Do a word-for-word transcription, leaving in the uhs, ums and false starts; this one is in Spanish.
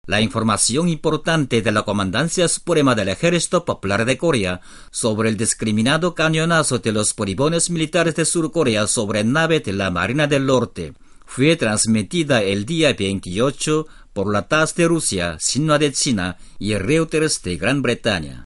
La información importante de la Comandancia Suprema del Ejército Popular de Corea sobre el discriminado cañonazo de los bribones militares de Sur Corea sobre nave de la Marina del Norte fue transmitida el día veintiocho por la T A S S de Rusia, Xinhua de China y Reuters de Gran Bretaña.